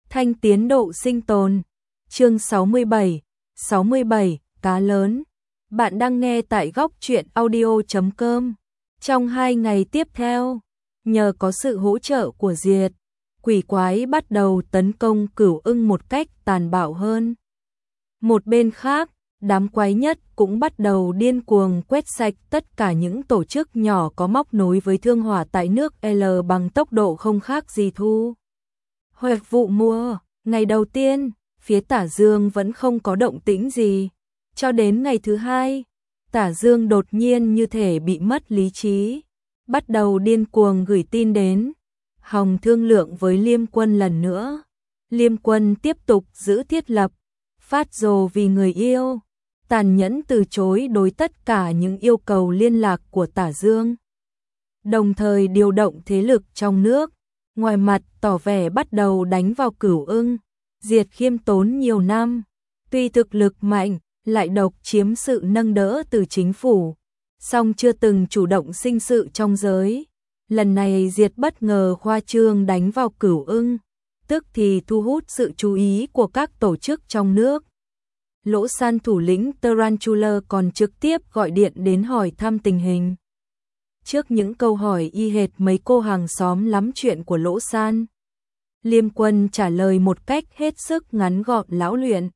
Thanh tiến độ sinh tồn. Chương 67, cá lớn. Bạn đang nghe tại góc truyện audio.com. Trong 2 ngày tiếp theo, nhờ có sự hỗ trợ của Diệt, quỷ quái bắt đầu tấn công Cửu Ưng một cách tàn bạo hơn. Một bên khác, đám quái nhất cũng bắt đầu điên cuồng quét sạch tất cả những tổ chức nhỏ có móc nối với thương hỏa tại nước L bằng tốc độ không khác gì thu hoạch vụ mùa. Ngày đầu tiên, phía Tả Dương vẫn không có động tĩnh gì. Cho đến ngày thứ 2, Tả Dương đột nhiên như thể bị mất lý trí, bắt đầu điên cuồng gửi tin đến, hòng thương lượng với Liêm Quân lần nữa. Liêm Quân tiếp tục giữ thiết lập, phát rồ vì người yêu, tàn nhẫn từ chối đối tất cả những yêu cầu liên lạc của Tả Dương. Đồng thời điều động thế lực trong nước, ngoài mặt tỏ vẻ bắt đầu đánh vào Cửu Ưng. Diệt khiêm tốn nhiều năm, tuy thực lực mạnh, lại độc chiếm sự nâng đỡ từ chính phủ, song chưa từng chủ động sinh sự trong giới. Lần này Diệt bất ngờ khoa trương đánh vào Cửu Ưng, tức thì thu hút sự chú ý của các tổ chức trong nước. Lỗ San thủ lĩnh Tarantula còn trực tiếp gọi điện đến hỏi thăm tình hình. Trước những câu hỏi y hệt mấy cô hàng xóm lắm chuyện của Lỗ San, Liêm Quân trả lời một cách hết sức ngắn gọn lão luyện.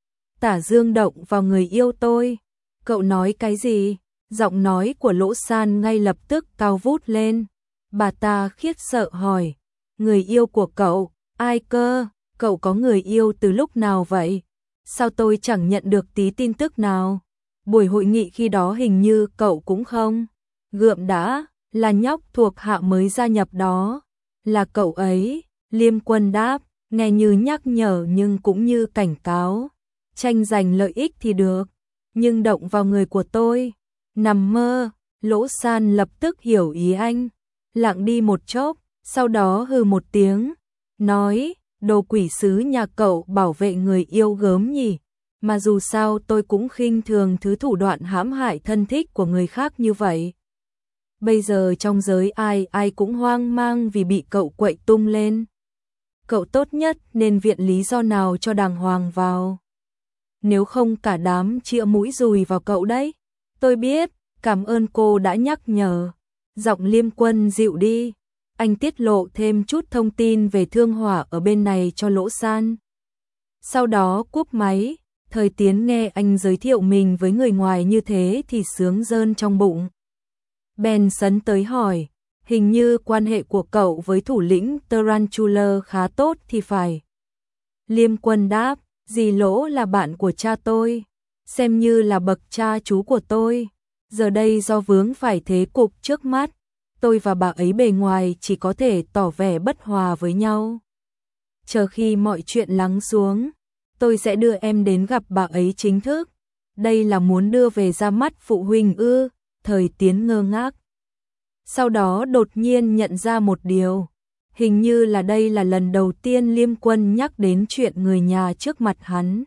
Tả Dương động vào người yêu tôi. Cậu nói cái gì? Giọng nói của Lỗ San ngay lập tức cao vút lên. Bà ta khiếp sợ hỏi. Người yêu của cậu, ai cơ? Cậu có người yêu từ lúc nào vậy? Sao tôi chẳng nhận được tí tin tức nào? Buổi hội nghị khi đó hình như cậu cũng không. Gượm đã, là nhóc thuộc hạ mới gia nhập đó. Là cậu ấy. Liêm Quân đáp, nghe như nhắc nhở nhưng cũng như cảnh cáo. Tranh giành lợi ích thì được, nhưng động vào người của tôi. Nằm mơ. Lỗ San lập tức hiểu ý anh, lặng đi một chốc, sau đó hừ một tiếng, nói, đồ quỷ sứ nhà cậu bảo vệ người yêu gớm nhỉ, mà dù sao tôi cũng khinh thường thứ thủ đoạn hãm hại thân thích của người khác như vậy. Bây giờ trong giới ai cũng hoang mang vì bị cậu quậy tung lên. Cậu tốt nhất nên viện lý do nào cho đàng hoàng vào. Nếu không cả đám chĩa mũi dùi vào cậu đấy. Tôi biết, cảm ơn cô đã nhắc nhở. Giọng Liêm Quân dịu đi. Anh tiết lộ thêm chút thông tin về thương hỏa ở bên này cho Lỗ San. Sau đó cúp máy, Thời Tiến nghe anh giới thiệu mình với người ngoài như thế thì sướng rơn trong bụng. Bèn sấn tới hỏi. Hình như quan hệ của cậu với thủ lĩnh Tarantula khá tốt thì phải. Liêm Quân đáp, dì Lỗ là bạn của cha tôi, xem như là bậc cha chú của tôi. Giờ đây do vướng phải thế cục trước mắt, tôi và bà ấy bề ngoài chỉ có thể tỏ vẻ bất hòa với nhau. Chờ khi mọi chuyện lắng xuống, tôi sẽ đưa em đến gặp bà ấy chính thức. Đây là muốn đưa về ra mắt phụ huynh ư? Thời Tiến ngơ ngác. Sau đó đột nhiên nhận ra một điều, hình như là đây là lần đầu tiên Liêm Quân nhắc đến chuyện người nhà trước mặt hắn.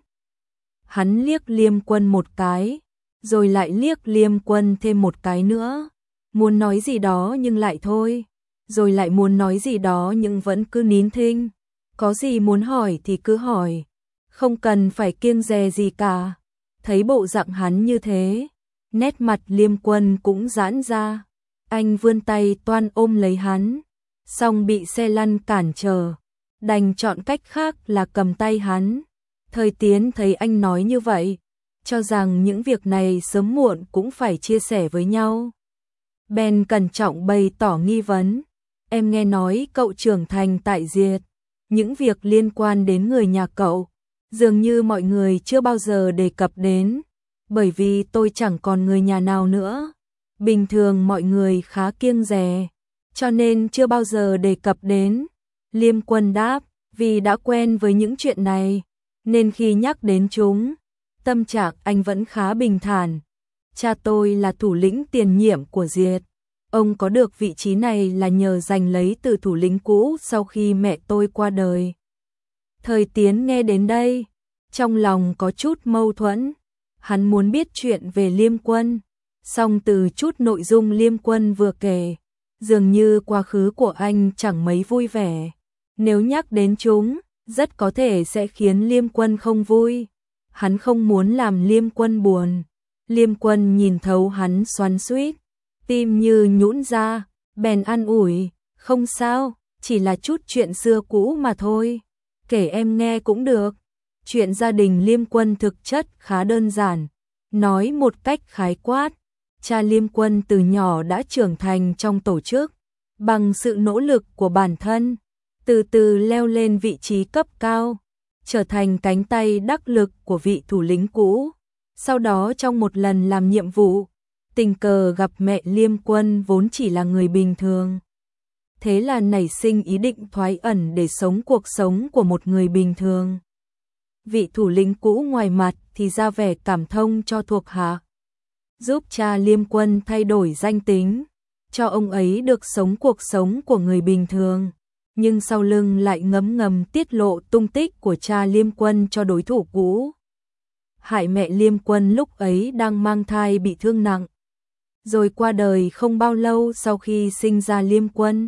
Hắn liếc Liêm Quân một cái, rồi lại liếc Liêm Quân thêm một cái nữa, muốn nói gì đó nhưng lại thôi, rồi lại muốn nói gì đó nhưng vẫn cứ nín thinh. Có gì muốn hỏi thì cứ hỏi, không cần phải kiêng dè gì cả. Thấy bộ dạng hắn như thế, nét mặt Liêm Quân cũng giãn ra. Anh vươn tay toan ôm lấy hắn, song bị xe lăn cản trở, đành chọn cách khác là cầm tay hắn. Thời Tiến thấy anh nói như vậy, cho rằng những việc này sớm muộn cũng phải chia sẻ với nhau. Bèn cẩn trọng bày tỏ nghi vấn. Em nghe nói cậu trưởng thành tại Diệt, những việc liên quan đến người nhà cậu, dường như mọi người chưa bao giờ đề cập đến, bởi vì tôi chẳng còn người nhà nào nữa. Bình thường mọi người khá kiêng dè, cho nên chưa bao giờ đề cập đến. Liêm Quân đáp, vì đã quen với những chuyện này, nên khi nhắc đến chúng, tâm trạng anh vẫn khá bình thản. Cha tôi là thủ lĩnh tiền nhiệm của Diệt. Ông có được vị trí này là nhờ giành lấy từ thủ lĩnh cũ sau khi mẹ tôi qua đời. Thời Tiến nghe đến đây, trong lòng có chút mâu thuẫn. Hắn muốn biết chuyện về Liêm Quân, song từ chút nội dung Liêm Quân vừa kể, dường như quá khứ của anh chẳng mấy vui vẻ. Nếu nhắc đến chúng, rất có thể sẽ khiến Liêm Quân không vui. Hắn không muốn làm Liêm Quân buồn. Liêm Quân nhìn thấu hắn xoắn xuýt, tim như nhũn ra, bèn an ủi, không sao, chỉ là chút chuyện xưa cũ mà thôi. Kể em nghe cũng được. Chuyện gia đình Liêm Quân thực chất khá đơn giản. Nói một cách khái quát, cha Liêm Quân từ nhỏ đã trưởng thành trong tổ chức. Bằng sự nỗ lực của bản thân, từ từ leo lên vị trí cấp cao, trở thành cánh tay đắc lực của vị thủ lĩnh cũ. Sau đó trong một lần làm nhiệm vụ, tình cờ gặp mẹ Liêm Quân vốn chỉ là người bình thường. Thế là nảy sinh ý định thoái ẩn để sống cuộc sống của một người bình thường. Vị thủ lĩnh cũ ngoài mặt thì ra vẻ cảm thông cho thuộc hạ, giúp cha Liêm Quân thay đổi danh tính, cho ông ấy được sống cuộc sống của người bình thường. Nhưng sau lưng lại ngấm ngầm tiết lộ tung tích của cha Liêm Quân cho đối thủ cũ. Hại mẹ Liêm Quân lúc ấy đang mang thai bị thương nặng, rồi qua đời không bao lâu sau khi sinh ra Liêm Quân.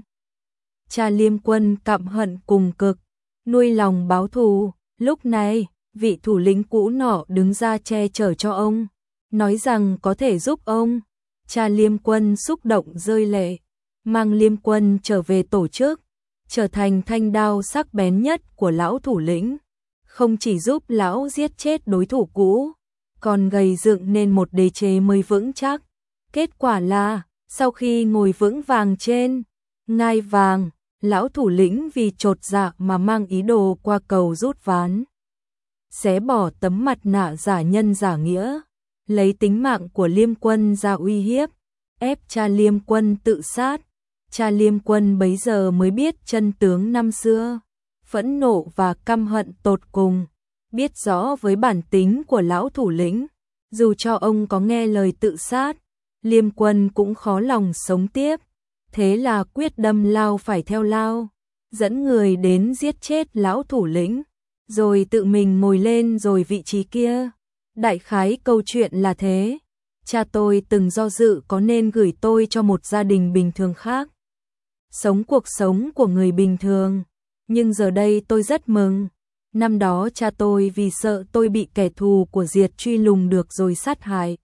Cha Liêm Quân căm hận cùng cực, nuôi lòng báo thù. Lúc này, vị thủ lĩnh cũ nọ đứng ra che chở cho ông, nói rằng có thể giúp ông. Cha Liêm Quân xúc động rơi lệ, mang Liêm Quân trở về tổ chức, trở thành thanh đao sắc bén nhất của lão thủ lĩnh. Không chỉ giúp lão giết chết đối thủ cũ, còn gây dựng nên một đế chế mới vững chắc. Kết quả là, sau khi ngồi vững vàng trên ngai vàng, lão thủ lĩnh vì chột dạ mà mang ý đồ qua cầu rút ván, xé bỏ tấm mặt nạ giả nhân giả nghĩa, lấy tính mạng của Liêm Quân ra uy hiếp, ép cha Liêm Quân tự sát. Cha Liêm Quân bấy giờ mới biết chân tướng năm xưa, phẫn nộ và căm hận tột cùng, biết rõ với bản tính của lão thủ lĩnh, dù cho ông có nghe lời tự sát, Liêm Quân cũng khó lòng sống tiếp. Thế là quyết đâm lao phải theo lao, dẫn người đến giết chết lão thủ lĩnh, rồi tự mình ngồi lên rồi vị trí kia. Đại khái câu chuyện là thế. Cha tôi từng do dự có nên gửi tôi cho một gia đình bình thường khác, sống cuộc sống của người bình thường, nhưng giờ đây tôi rất mừng. Năm đó cha tôi vì sợ tôi bị kẻ thù của Diệt truy lùng được rồi sát hại,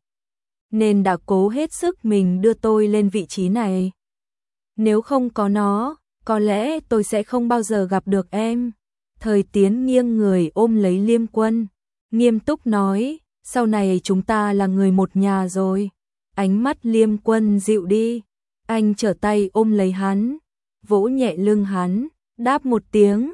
nên đã cố hết sức mình đưa tôi lên vị trí này. Nếu không có nó, có lẽ tôi sẽ không bao giờ gặp được em. Thời Tiến nghiêng người ôm lấy Liêm Quân, nghiêm túc nói, sau này chúng ta là người một nhà rồi. Ánh mắt Liêm Quân dịu đi, anh trở tay ôm lấy hắn, vỗ nhẹ lưng hắn, đáp một tiếng,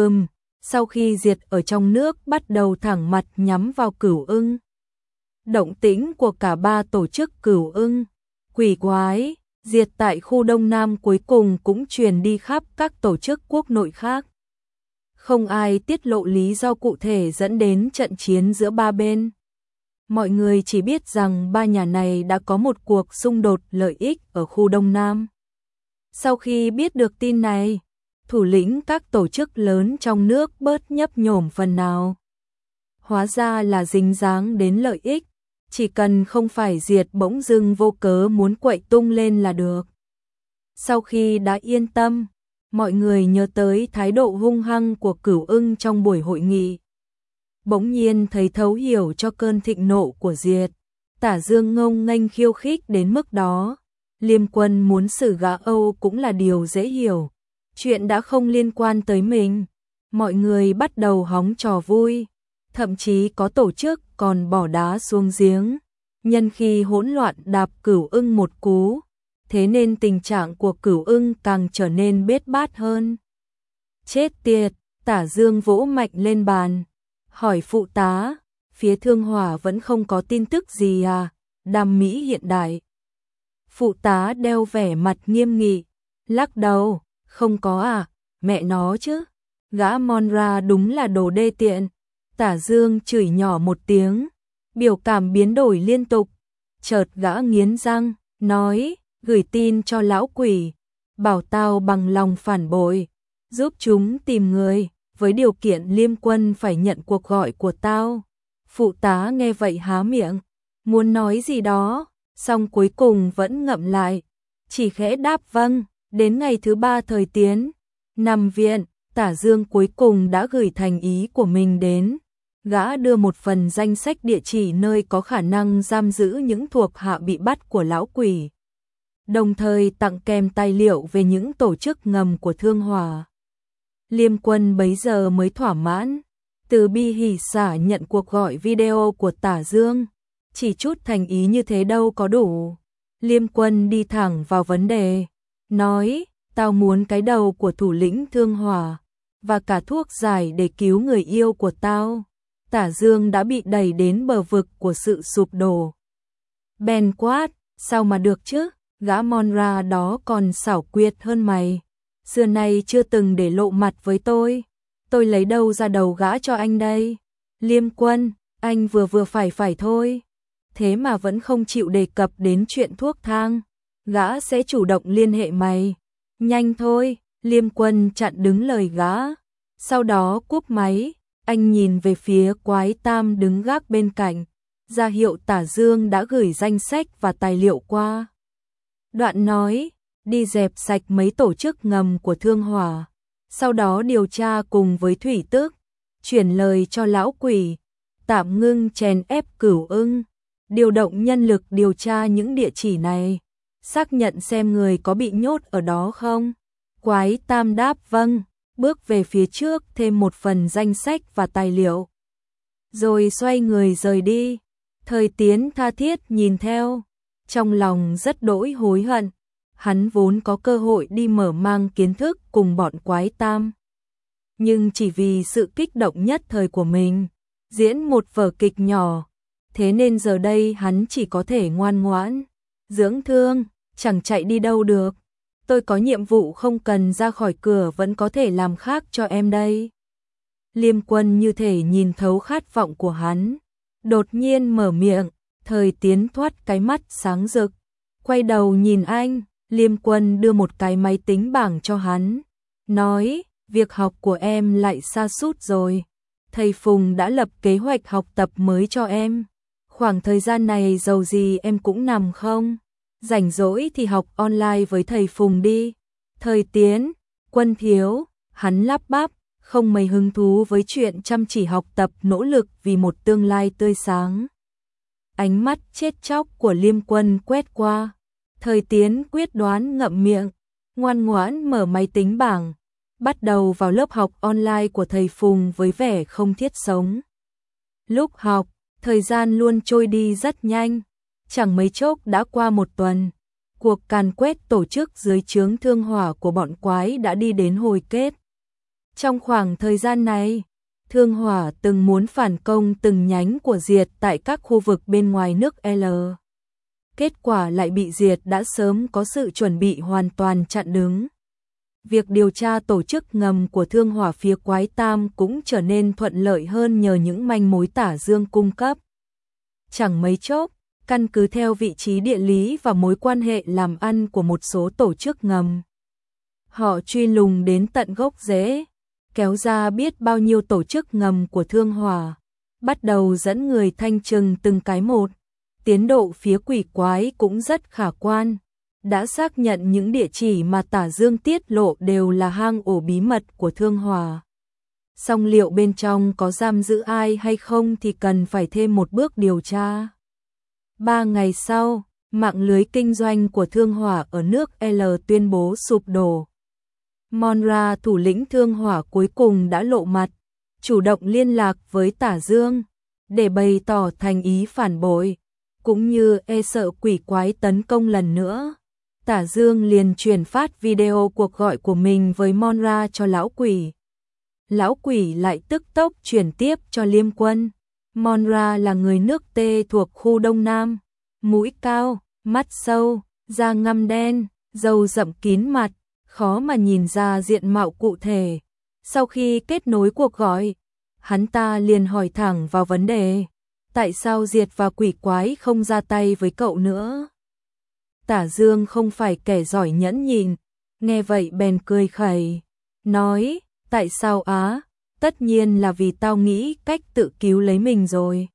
sau khi Diệt ở trong nước bắt đầu thẳng mặt nhắm vào Cửu Ưng. Động tĩnh của cả ba tổ chức Cửu Ưng, quỷ quái, Diệt tại khu Đông Nam cuối cùng cũng truyền đi khắp các tổ chức quốc nội khác. Không ai tiết lộ lý do cụ thể dẫn đến trận chiến giữa ba bên. Mọi người chỉ biết rằng ba nhà này đã có một cuộc xung đột lợi ích ở khu Đông Nam. Sau khi biết được tin này, thủ lĩnh các tổ chức lớn trong nước bớt nhấp nhổm phần nào. Hóa ra là dính dáng đến lợi ích, chỉ cần không phải Diệt bỗng dưng vô cớ muốn quậy tung lên là được. Sau khi đã yên tâm, mọi người nhớ tới thái độ hung hăng của Cửu Ưng trong buổi hội nghị. Bỗng nhiên thấy thấu hiểu cho cơn thịnh nộ của Diệt. Tả Dương ngông nghênh khiêu khích đến mức đó, Liêm Quân muốn xử gã Âu cũng là điều dễ hiểu. Chuyện đã không liên quan tới mình, mọi người bắt đầu hóng trò vui, thậm chí có tổ chức còn bỏ đá xuống giếng, nhân khi hỗn loạn đạp Cửu Ưng một cú, thế nên tình trạng của Cửu Ưng càng trở nên bết bát hơn. Chết tiệt, Tả Dương vỗ mạnh lên bàn, hỏi phụ tá, phía Thương Hỏa vẫn không có tin tức gì à? Đam Mỹ hiện đại. Phụ tá đeo vẻ mặt nghiêm nghị, lắc đầu, không có à, mẹ nó chứ, gã Monra đúng là đồ đê tiện. Tả Dương chửi nhỏ một tiếng, biểu cảm biến đổi liên tục, chợt gã nghiến răng, nói, gửi tin cho lão quỷ, bảo tao bằng lòng phản bội, giúp chúng tìm người, với điều kiện Liêm Quân phải nhận cuộc gọi của tao. Phụ tá nghe vậy há miệng, muốn nói gì đó, song cuối cùng vẫn ngậm lại, chỉ khẽ đáp vâng. Đến ngày thứ 3 Thời Tiến nằm viện, Tả Dương cuối cùng đã gửi thành ý của mình đến. Gã đưa một phần danh sách địa chỉ nơi có khả năng giam giữ những thuộc hạ bị bắt của lão quỷ. Đồng thời tặng kèm tài liệu về những tổ chức ngầm của Thương Hỏa. Liêm Quân bấy giờ mới thỏa mãn. Từ Bi hỉ xả nhận cuộc gọi video của Tả Dương. Chỉ chút thành ý như thế đâu có đủ. Liêm Quân đi thẳng vào vấn đề. Nói, tao muốn cái đầu của thủ lĩnh Thương Hỏa. Và cả thuốc giải để cứu người yêu của tao. Tả Dương đã bị đẩy đến bờ vực của sự sụp đổ. Bèn quát, sao mà được chứ? Gã Monra đó còn xảo quyệt hơn mày. Xưa nay chưa từng để lộ mặt với tôi. Tôi lấy đâu ra đầu gã cho anh đây? Liêm Quân, anh vừa phải thôi. Thế mà vẫn không chịu đề cập đến chuyện thuốc thang. Gã sẽ chủ động liên hệ mày. Nhanh thôi, Liêm Quân chặn đứng lời gã. Sau đó cúp máy, anh nhìn về phía Quái Tam đứng gác bên cạnh. Ra hiệu Tả Dương đã gửi danh sách và tài liệu qua. Đoạn nói, đi dẹp sạch mấy tổ chức ngầm của Thương Hỏa. Sau đó điều tra cùng với Thủy Tước. Chuyển lời cho lão quỷ. Tạm ngưng chèn ép Cửu Ưng. Điều động nhân lực điều tra những địa chỉ này. Xác nhận xem người có bị nhốt ở đó không. Quái Tam đáp vâng. Bước về phía trước thêm một phần danh sách và tài liệu. Rồi xoay người rời đi. Thời Tiến tha thiết nhìn theo. Trong lòng rất đỗi hối hận. Hắn vốn có cơ hội đi mở mang kiến thức cùng bọn Quái Tam. Nhưng chỉ vì sự kích động nhất thời của mình. Diễn một vở kịch nhỏ. Thế nên giờ đây hắn chỉ có thể ngoan ngoãn. Dưỡng thương, chẳng chạy đi đâu được. Tôi có nhiệm vụ không cần ra khỏi cửa vẫn có thể làm khác cho em đây. Liêm Quân như thể nhìn thấu khát vọng của hắn. Đột nhiên mở miệng, Thời Tiến thoát cái mắt sáng rực. Quay đầu nhìn anh, Liêm Quân đưa một cái máy tính bảng cho hắn. Nói, việc học của em lại sa sút rồi. Thầy Phùng đã lập kế hoạch học tập mới cho em. Khoảng thời gian này dầu gì em cũng nằm không? Rảnh rỗi thì học online với thầy Phùng đi. Thời Tiến, Quân thiếu, hắn lắp bắp, không mấy hứng thú với chuyện chăm chỉ học tập nỗ lực vì một tương lai tươi sáng. Ánh mắt chết chóc của Liêm Quân quét qua. Thời Tiến quyết đoán ngậm miệng, ngoan ngoãn mở máy tính bảng, bắt đầu vào lớp học online của thầy Phùng với vẻ không thiết sống. Lúc học, thời gian luôn trôi đi rất nhanh. Chẳng mấy chốc đã qua một tuần. Cuộc càn quét tổ chức dưới trướng Thương Hỏa của bọn quái đã đi đến hồi kết. Trong khoảng thời gian này, Thương Hỏa từng muốn phản công từng nhánh của Diệt tại các khu vực bên ngoài nước L. Kết quả lại bị Diệt đã sớm có sự chuẩn bị hoàn toàn chặn đứng. Việc điều tra tổ chức ngầm của Thương Hỏa phía Quái Tam cũng trở nên thuận lợi hơn nhờ những manh mối Tả Dương cung cấp. Chẳng mấy chốc, căn cứ theo vị trí địa lý và mối quan hệ làm ăn của một số tổ chức ngầm, họ truy lùng đến tận gốc rễ, kéo ra biết bao nhiêu tổ chức ngầm của Thương Hỏa, bắt đầu dẫn người thanh trừng từng cái một. Tiến độ phía quỷ quái cũng rất khả quan, đã xác nhận những địa chỉ mà Tả Dương tiết lộ đều là hang ổ bí mật của Thương Hỏa. Song liệu bên trong có giam giữ ai hay không thì cần phải thêm một bước điều tra. 3 ngày sau, mạng lưới kinh doanh của Thương Hỏa ở nước L tuyên bố sụp đổ. Monra, thủ lĩnh Thương Hỏa cuối cùng đã lộ mặt, chủ động liên lạc với Tả Dương để bày tỏ thành ý phản bội, cũng như e sợ quỷ quái tấn công lần nữa. Tả Dương liền truyền phát video cuộc gọi của mình với Monra cho lão quỷ. Lão quỷ lại tức tốc chuyển tiếp cho Liêm Quân. Monra là người nước Tê thuộc khu Đông Nam, mũi cao, mắt sâu, da ngăm đen, râu rậm kín mặt, khó mà nhìn ra diện mạo cụ thể. Sau khi kết nối cuộc gọi, hắn ta liền hỏi thẳng vào vấn đề, tại sao Diệt và quỷ quái không ra tay với cậu nữa? Tả Dương không phải kẻ giỏi nhẫn nhịn, nghe vậy bèn cười khẩy, nói, tại sao á? Tất nhiên là vì tao nghĩ cách tự cứu lấy mình rồi.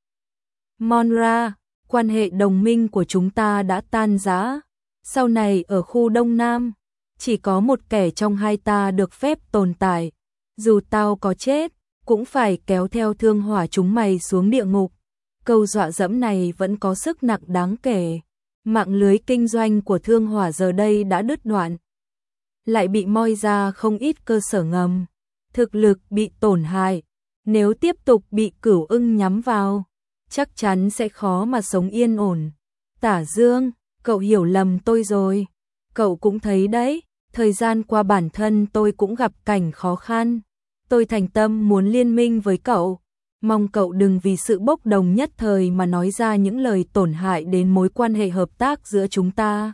Monra, quan hệ đồng minh của chúng ta đã tan rã. Sau này ở khu Đông Nam, chỉ có một kẻ trong hai ta được phép tồn tại. dù tao có chết, cũng phải kéo theo thương hỏa chúng mày xuống địa ngục. Câu dọa dẫm này vẫn có sức nặng đáng kể. Mạng lưới kinh doanh của thương hỏa giờ đây đã đứt đoạn. Lại bị moi ra không ít cơ sở ngầm. Thực lực bị tổn hại. Nếu tiếp tục bị Cửu Ưng nhắm vào, chắc chắn sẽ khó mà sống yên ổn. Tả Dương, cậu hiểu lầm tôi rồi. Cậu cũng thấy đấy, thời gian qua bản thân tôi cũng gặp cảnh khó khăn. Tôi thành tâm muốn liên minh với cậu. Mong cậu đừng vì sự bốc đồng nhất thời mà nói ra những lời tổn hại đến mối quan hệ hợp tác giữa chúng ta.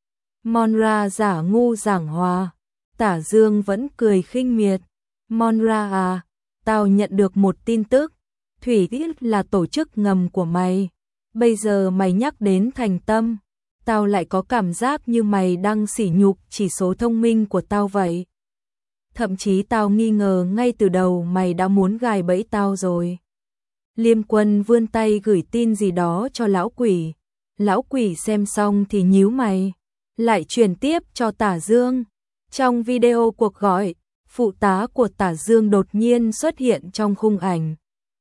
Monra giả ngu giảng hòa. Tả Dương vẫn cười khinh miệt. Monra à, tao nhận được một tin tức. Thủy Tiết là tổ chức ngầm của mày. Bây giờ mày nhắc đến thành tâm. Tao lại có cảm giác như mày đang sỉ nhục chỉ số thông minh của tao vậy. Thậm chí tao nghi ngờ ngay từ đầu mày đã muốn gài bẫy tao rồi. Liêm Quân vươn tay gửi tin gì đó cho lão quỷ. Lão quỷ xem xong thì nhíu mày, lại truyền tiếp cho Tả Dương. Trong video cuộc gọi, phụ tá của Tả Dương đột nhiên xuất hiện trong khung ảnh.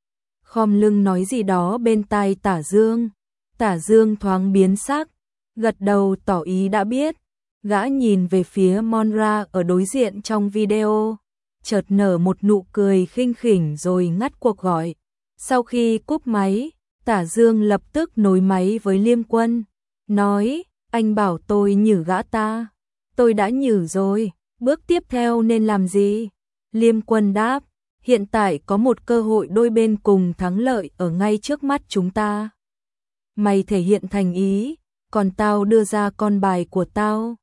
Khom lưng nói gì đó bên tai Tả Dương. Tả Dương thoáng biến sắc, gật đầu tỏ ý đã biết. Gã nhìn về phía Monra ở đối diện trong video, chợt nở một nụ cười khinh khỉnh rồi ngắt cuộc gọi. Sau khi cúp máy, Tả Dương lập tức nối máy với Liêm Quân, nói, anh bảo tôi nhử gã ta. Tôi đã nhử rồi, bước tiếp theo nên làm gì? Liêm Quân đáp, hiện tại có một cơ hội đôi bên cùng thắng lợi ở ngay trước mắt chúng ta. Mày thể hiện thành ý, còn tao đưa ra con bài của tao.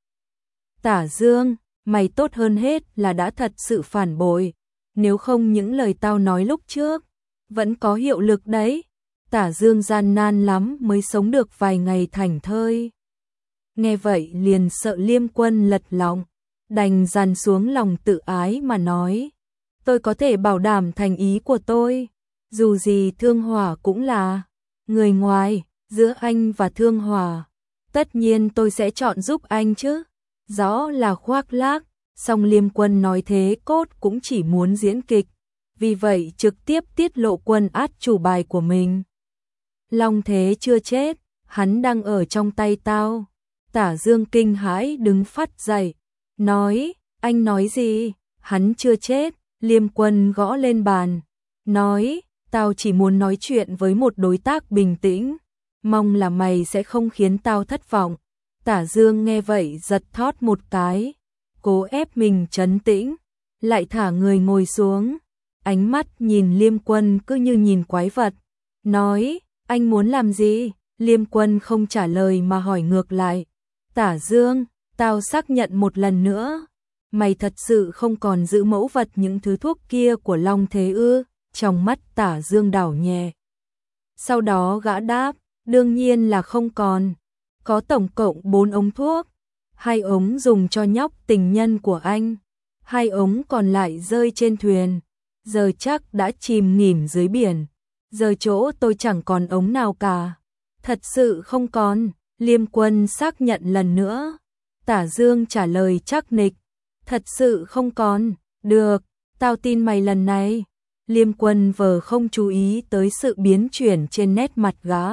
Tả Dương, mày tốt hơn hết là đã thật sự phản bội, nếu không những lời tao nói lúc trước vẫn có hiệu lực đấy. Tả Dương gian nan lắm mới sống được vài ngày thảnh thơi. Nghe vậy liền sợ Liêm Quân lật lọng, đành dằn xuống lòng tự ái mà nói, tôi có thể bảo đảm thành ý của tôi, dù gì Thương Hỏa cũng là người ngoài, giữa anh và Thương Hỏa, tất nhiên tôi sẽ chọn giúp anh chứ. Rõ là khoác lác, song Liêm Quân nói thế cốt cũng chỉ muốn diễn kịch, vì vậy trực tiếp tiết lộ quân át chủ bài của mình. Long Thế chưa chết, hắn đang ở trong tay tao. Tả Dương kinh hãi đứng phắt dậy, nói, anh nói gì? Hắn chưa chết. Liêm Quân gõ lên bàn, nói, tao chỉ muốn nói chuyện với một đối tác bình tĩnh, mong là mày sẽ không khiến tao thất vọng. Tả Dương nghe vậy giật thót một cái, cố ép mình trấn tĩnh, lại thả người ngồi xuống, ánh mắt nhìn Liêm Quân cứ như nhìn quái vật, nói, anh muốn làm gì? Liêm Quân không trả lời mà hỏi ngược lại, Tả Dương, tao xác nhận một lần nữa, mày thật sự không còn giữ mẫu vật những thứ thuốc kia của Long Thế ư? Trong mắt Tả Dương đảo nhẹ. Sau đó gã đáp, đương nhiên là không còn. Có tổng cộng 4 ống thuốc, 2 ống dùng cho nhóc tình nhân của anh, 2 ống còn lại rơi trên thuyền, giờ chắc đã chìm nghỉm dưới biển. Giờ chỗ tôi chẳng còn ống nào cả. Thật sự không còn. Liêm Quân xác nhận lần nữa. Tả Dương trả lời chắc nịch, thật sự không còn. Được, tao tin mày lần này. Liêm Quân vờ không chú ý tới sự biến chuyển trên nét mặt gã.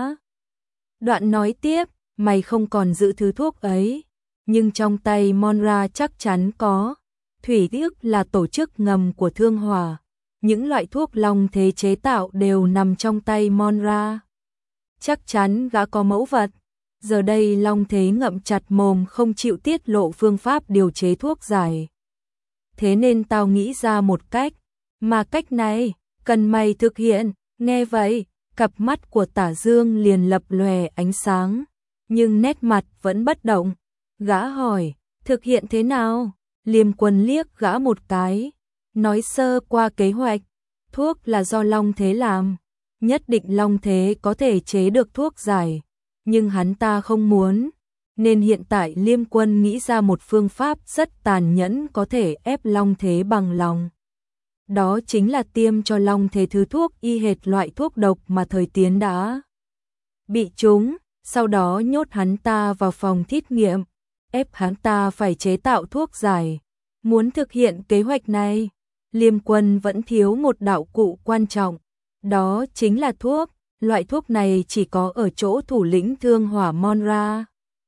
Đoạn nói tiếp, mày không còn giữ thứ thuốc ấy, nhưng trong tay Monra chắc chắn có. Thủy Tiết là tổ chức ngầm của Thương Hỏa, những loại thuốc Long Thế chế tạo đều nằm trong tay Monra. Chắc chắn gã có mẫu vật. Giờ đây Long Thế ngậm chặt mồm không chịu tiết lộ phương pháp điều chế thuốc giải. Thế nên tao nghĩ ra một cách, mà cách này cần mày thực hiện. Nghe vậy, cặp mắt của Tả Dương liền lập lòe ánh sáng, nhưng nét mặt vẫn bất động. Gã hỏi, thực hiện thế nào? Liêm Quân liếc gã một cái, nói sơ qua kế hoạch. Thuốc là do Long Thế làm, nhất định Long Thế có thể chế được thuốc giải, nhưng hắn ta không muốn, nên hiện tại Liêm Quân nghĩ ra một phương pháp rất tàn nhẫn có thể ép Long Thế bằng lòng. Đó chính là tiêm cho Long Thế thứ thuốc y hệt loại thuốc độc mà Thời Tiến đã bị trúng, sau đó nhốt hắn ta vào phòng thí nghiệm, ép hắn ta phải chế tạo thuốc giải. Muốn thực hiện kế hoạch này, Liêm Quân vẫn thiếu một đạo cụ quan trọng, đó chính là thuốc, loại thuốc này chỉ có ở chỗ thủ lĩnh Thương Hỏa Monra.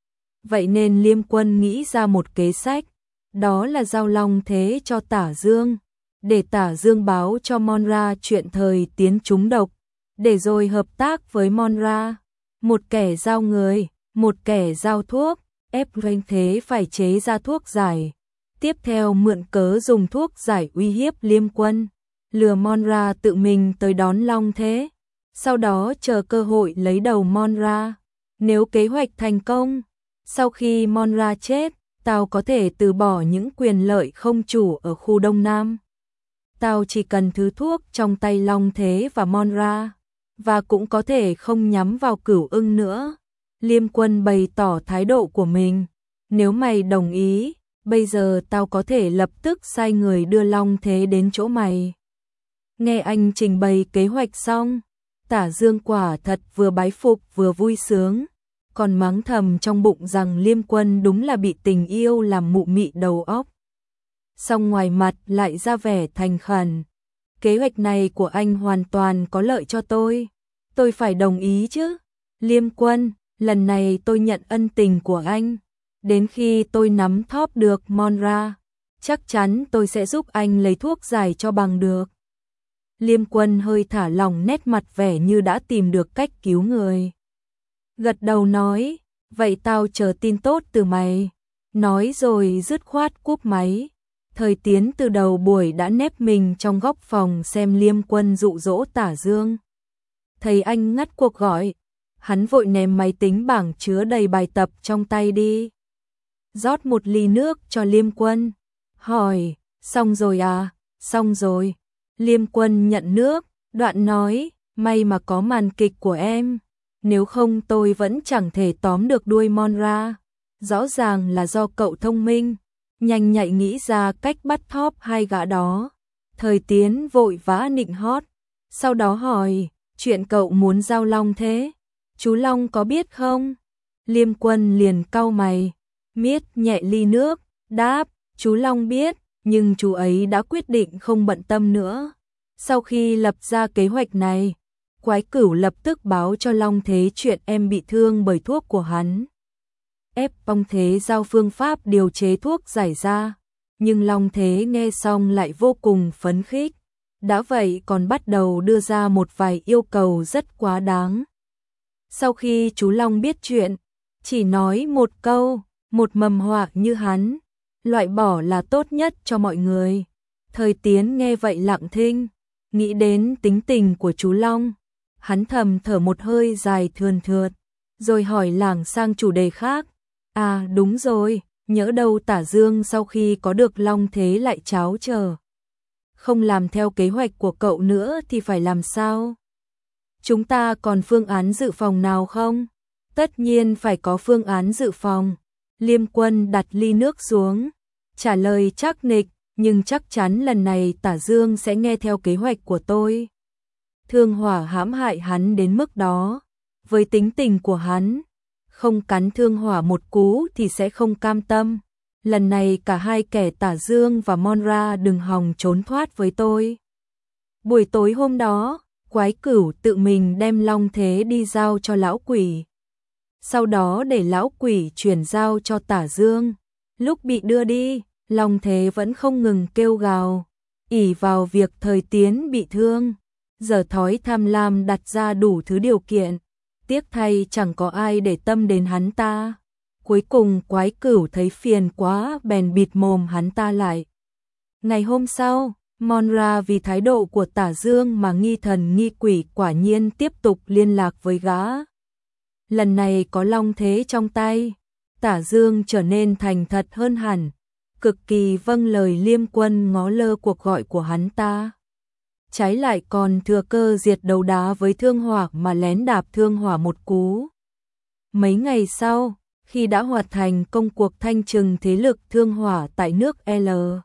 Vậy nên Liêm Quân nghĩ ra một kế sách, đó là giao long thế cho Tả Dương, để Tả Dương báo cho Monra chuyện thời tiến trúng độc, để rồi hợp tác với Monra, một kẻ giao người, một kẻ giao thuốc, ép Doanh Thế phải chế ra thuốc giải. Tiếp theo mượn cớ dùng thuốc giải uy hiếp Liêm Quân, lừa Monra tự mình tới đón Long Thế, sau đó chờ cơ hội lấy đầu Monra. Nếu kế hoạch thành công, sau khi Monra chết, tao có thể từ bỏ những quyền lợi không chủ ở khu Đông Nam. Tao chỉ cần thứ thuốc trong tay Long Thế và Monra, và cũng có thể không nhắm vào Cửu Ưng nữa. Liêm Quân bày tỏ thái độ của mình, nếu mày đồng ý, bây giờ tao có thể lập tức sai người đưa Long Thế đến chỗ mày. Nghe anh trình bày kế hoạch xong, Tả Dương quả thật vừa bái phục vừa vui sướng, còn mắng thầm trong bụng rằng Liêm Quân đúng là bị tình yêu làm mụ mị đầu óc. Song ngoài mặt lại ra vẻ thành khẩn. Kế hoạch này của anh hoàn toàn có lợi cho tôi phải đồng ý chứ. Liêm Quân, lần này tôi nhận ân tình của anh. Đến khi tôi nắm thóp được Monra, chắc chắn tôi sẽ giúp anh lấy thuốc giải cho bằng được. Liêm Quân hơi thả lỏng nét mặt, vẻ như đã tìm được cách cứu người. Gật đầu nói, vậy tao chờ tin tốt từ mày. Nói rồi dứt khoát cúp máy. Thời Tiến từ đầu buổi đã nép mình trong góc phòng xem Liêm Quân dụ dỗ Tả Dương. Thấy anh ngắt cuộc gọi, hắn vội ném máy tính bảng chứa đầy bài tập trong tay đi. Rót một ly nước cho Liêm Quân, hỏi, xong rồi à? Xong rồi. Liêm Quân nhận nước, đoạn nói, may mà có màn kịch của em, nếu không tôi vẫn chẳng thể tóm được đuôi Monra. Rõ ràng là do cậu thông minh, nhanh nhạy nghĩ ra cách bắt thóp hai gã đó. Thời Tiến vội vã nịnh hót, sau đó hỏi, chuyện cậu muốn giao Long thế, chú Long có biết không? Liêm Quân liền cau mày, miết nhẹ ly nước, đáp, chú Long biết, nhưng chú ấy đã quyết định không bận tâm nữa. Sau khi lập ra kế hoạch này, Quái Cửu lập tức báo cho Long Thế chuyện em bị thương bởi thuốc của hắn. Ép Long Thế giao phương pháp điều chế thuốc giải ra, nhưng Long Thế nghe xong lại vô cùng phấn khích. Đã vậy còn bắt đầu đưa ra một vài yêu cầu rất quá đáng. Sau khi chú Long biết chuyện, chỉ nói một câu, một mầm họa như hắn, loại bỏ là tốt nhất cho mọi người. Thời Tiến nghe vậy lặng thinh, nghĩ đến tính tình của chú Long. Hắn thầm thở một hơi dài thườn thượt, rồi hỏi lảng sang chủ đề khác. À đúng rồi, nhỡ đâu Tả Dương sau khi có được Long Thế lại tráo trở, không làm theo kế hoạch của cậu nữa thì phải làm sao? Chúng ta còn phương án dự phòng nào không? Tất nhiên phải có phương án dự phòng. Liêm Quân đặt ly nước xuống, trả lời chắc nịch, nhưng chắc chắn lần này Tả Dương sẽ nghe theo kế hoạch của tôi. Thương Hỏa hãm hại hắn đến mức đó, với tính tình của hắn, không cắn Thương Hỏa một cú thì sẽ không cam tâm. Lần này cả hai kẻ Tả Dương và Monra đừng hòng trốn thoát với tôi. Buổi tối hôm đó, Quái Cửu tự mình đem Long Thế đi giao cho lão quỷ. Sau đó để lão quỷ chuyển giao cho Tả Dương. Lúc bị đưa đi, Long Thế vẫn không ngừng kêu gào, ỷ vào việc Thời Tiến bị thương, giờ thói tham lam đặt ra đủ thứ điều kiện. Tiếc thay chẳng có ai để tâm đến hắn ta. Cuối cùng Quái Cửu thấy phiền quá bèn bịt mồm hắn ta lại. Ngày hôm sau, Monra vì thái độ của Tả Dương mà nghi thần nghi quỷ, quả nhiên tiếp tục liên lạc với gã. Lần này có Long Thế trong tay, Tả Dương trở nên thành thật hơn hẳn, cực kỳ vâng lời Liêm Quân ngó lơ cuộc gọi của hắn ta. Trái lại còn thừa cơ diệt đầu đá với Thương Hỏa mà lén đạp Thương Hỏa một cú. Mấy ngày sau, khi đã hoàn thành công cuộc thanh trừng thế lực Thương Hỏa tại nước L,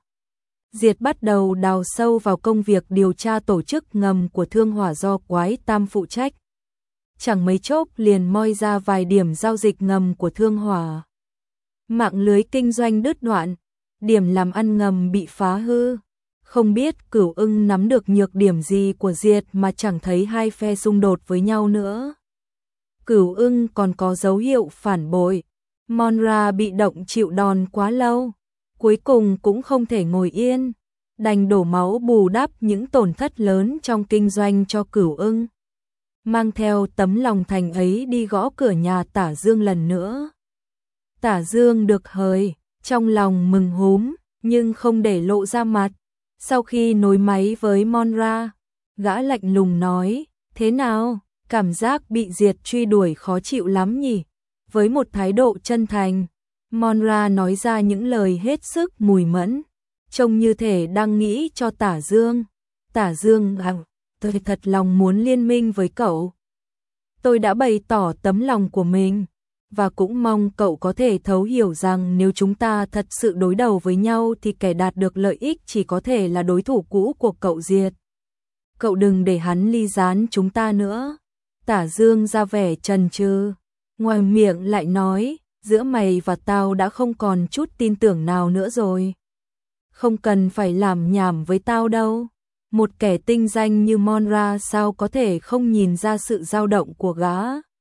Diệt bắt đầu đào sâu vào công việc điều tra tổ chức ngầm của Thương Hỏa do Quái Tam phụ trách. Chẳng mấy chốc liền moi ra vài điểm giao dịch ngầm của Thương Hỏa. Mạng lưới kinh doanh đứt đoạn, điểm làm ăn ngầm bị phá hư, Không biết Cửu Ưng nắm được nhược điểm gì của Diệt mà chẳng thấy hai phe xung đột với nhau nữa. Cửu Ưng còn có dấu hiệu phản bội. Monra bị động chịu đòn quá lâu, cuối cùng cũng không thể ngồi yên, đành đổ máu bù đắp những tổn thất lớn trong kinh doanh cho Cửu Ưng. Mang theo tấm lòng thành ấy đi gõ cửa nhà Tả Dương lần nữa. Tả Dương được hời, trong lòng mừng húm, nhưng không để lộ ra mặt. Sau khi nối máy với Monra, gã lạnh lùng nói, thế nào, cảm giác bị Diệt truy đuổi khó chịu lắm nhỉ? Với một thái độ chân thành, Monra nói ra những lời hết sức mùi mẫn, trông như thể đang nghĩ cho Tả Dương. Tả Dương gào, tôi thật lòng muốn liên minh với cậu. Tôi đã bày tỏ tấm lòng của mình, và cũng mong cậu có thể thấu hiểu rằng nếu chúng ta thật sự đối đầu với nhau thì kẻ đạt được lợi ích chỉ có thể là đối thủ cũ của cậu Diệt. Cậu đừng để hắn ly gián chúng ta nữa. Tả Dương ra vẻ chần chừ, ngoài miệng lại nói, giữa mày và tao đã không còn chút tin tưởng nào nữa rồi. Không cần phải làm nhảm với tao đâu. Một kẻ tinh danh như Monra sao có thể không nhìn ra sự dao động của gã.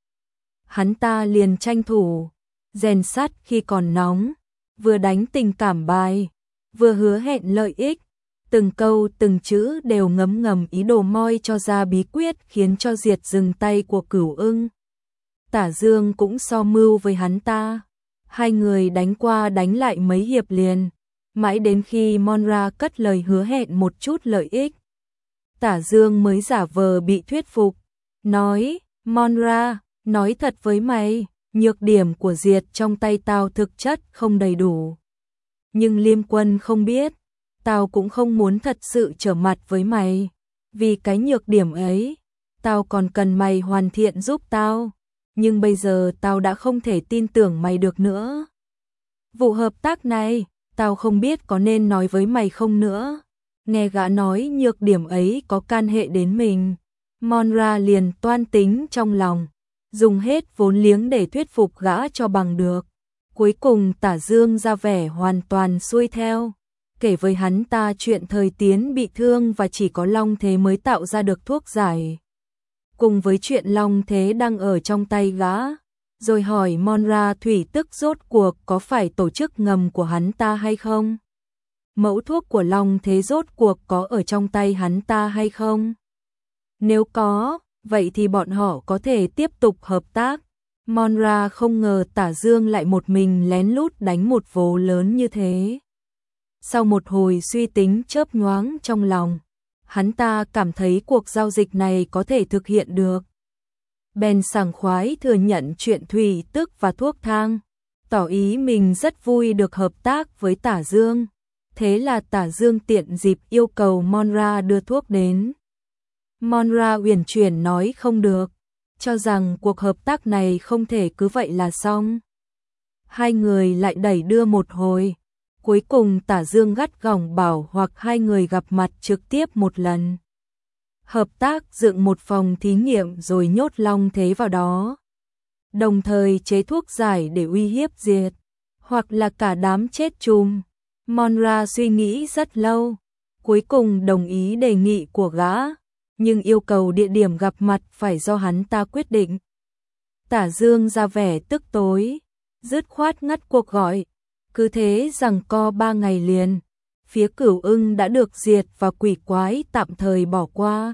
Hắn ta liền tranh thủ, rèn sắt khi còn nóng, vừa đánh tình cảm bài, vừa hứa hẹn lợi ích. Từng câu từng chữ đều ngấm ngầm ý đồ moi cho ra bí quyết khiến cho Diệt dừng tay của Cửu Ưng. Tả Dương cũng so mưu với hắn ta. Hai người đánh qua đánh lại mấy hiệp liền, mãi đến khi Monra cất lời hứa hẹn một chút lợi ích. Tả Dương mới giả vờ bị thuyết phục, nói, Monra, nói thật với mày, nhược điểm của Diệt trong tay tao thực chất không đầy đủ. Nhưng Liêm Quân không biết, tao cũng không muốn thật sự trở mặt với mày. Vì cái nhược điểm ấy, tao còn cần mày hoàn thiện giúp tao. Nhưng bây giờ tao đã không thể tin tưởng mày được nữa. Vụ hợp tác này, tao không biết có nên nói với mày không nữa. Nghe gã nói nhược điểm ấy có can hệ đến mình, Monra liền toan tính trong lòng, dùng hết vốn liếng để thuyết phục gã cho bằng được. Cuối cùng Tả Dương ra vẻ hoàn toàn xuôi theo, kể với hắn ta chuyện thời Tiến bị thương và chỉ có Long Thế mới tạo ra được thuốc giải. Cùng với chuyện Long Thế đang ở trong tay gã, rồi hỏi Monra thủy tức rốt cuộc có phải tổ chức ngầm của hắn ta hay không? Mẫu thuốc của Long Thế rốt cuộc có ở trong tay hắn ta hay không? Nếu có, vậy thì bọn họ có thể tiếp tục hợp tác. Monra không ngờ Tả Dương lại một mình lén lút đánh một vố lớn như thế. Sau một hồi suy tính chớp nhoáng trong lòng, hắn ta cảm thấy cuộc giao dịch này có thể thực hiện được. Bèn sảng khoái thừa nhận chuyện thủy tức và thuốc thang, tỏ ý mình rất vui được hợp tác với Tả Dương. Thế là Tả Dương tiện dịp yêu cầu Monra đưa thuốc đến. Monra uyển chuyển nói không được, cho rằng cuộc hợp tác này không thể cứ vậy là xong. Hai người lại đẩy đưa một hồi, cuối cùng Tả Dương gắt gỏng bảo hoặc hai người gặp mặt trực tiếp một lần. Hợp tác dựng một phòng thí nghiệm rồi nhốt Long Thế vào đó. Đồng thời chế thuốc giải để uy hiếp Diệt, hoặc là cả đám chết chùm. Monra suy nghĩ rất lâu, cuối cùng đồng ý đề nghị của gã, nhưng yêu cầu địa điểm gặp mặt phải do hắn ta quyết định. Tả Dương ra vẻ tức tối, dứt khoát ngắt cuộc gọi. Cứ thế giằng co 3 ngày liền, phía Cửu Ưng đã được Diệt và quỷ quái tạm thời bỏ qua.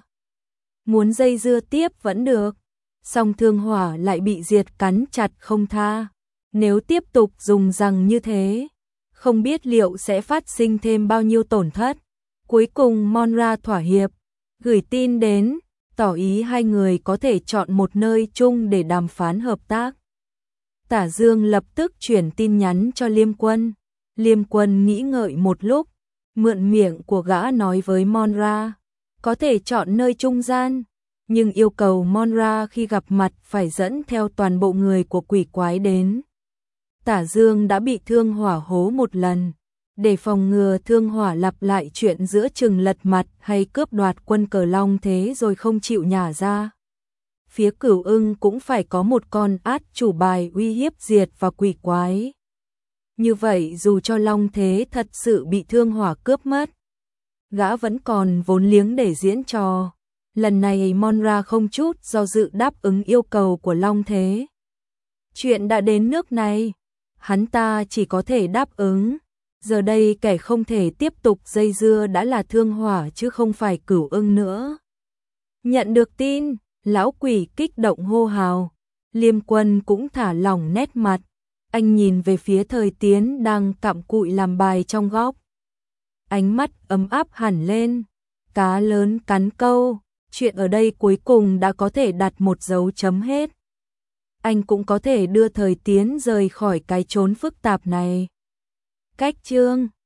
Muốn dây dưa tiếp vẫn được, song Thương Hỏa lại bị Diệt cắn chặt không tha. Nếu tiếp tục dùng giằng như thế, không biết liệu sẽ phát sinh thêm bao nhiêu tổn thất. Cuối cùng Monra thỏa hiệp, gửi tin đến, tỏ ý hai người có thể chọn một nơi chung để đàm phán hợp tác. Tả Dương lập tức chuyển tin nhắn cho Liêm Quân. Liêm Quân nghĩ ngợi một lúc, mượn miệng của gã nói với Monra, có thể chọn nơi trung gian, nhưng yêu cầu Monra khi gặp mặt phải dẫn theo toàn bộ người của quỷ quái đến. Tả Dương đã bị Thương Hỏa hố một lần, để phòng ngừa Thương Hỏa lặp lại chuyện giữa chừng lật mặt hay cướp đoạt quân cờ Long Thế rồi không chịu nhả ra. Phía Cửu Ưng cũng phải có một con át chủ bài uy hiếp Diệt và quỷ quái. Như vậy dù cho Long Thế thật sự bị Thương Hỏa cướp mất, Gã vẫn còn vốn liếng để diễn trò. Lần này Monra không chút do dự đáp ứng yêu cầu của Long Thế. Chuyện đã đến nước này, hắn ta chỉ có thể đáp ứng. Giờ đây kẻ không thể tiếp tục dây dưa đã là Thương Hỏa chứ không phải Cửu Ưng nữa. Nhận được tin, lão quỷ kích động hô hào. Liêm Quân cũng thả lỏng nét mặt. Anh nhìn về phía Thời Tiến đang cặm cụi làm bài trong góc. Ánh mắt ấm áp hẳn lên. Cá lớn cắn câu, chuyện ở đây cuối cùng đã có thể đặt một dấu chấm hết. Anh cũng có thể đưa Thời Tiến rời khỏi cái chốn phức tạp này. Cách chương